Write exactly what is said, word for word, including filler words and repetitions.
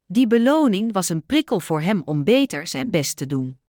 Die beloning was een prikkel voor hem om beter zijn best te doen.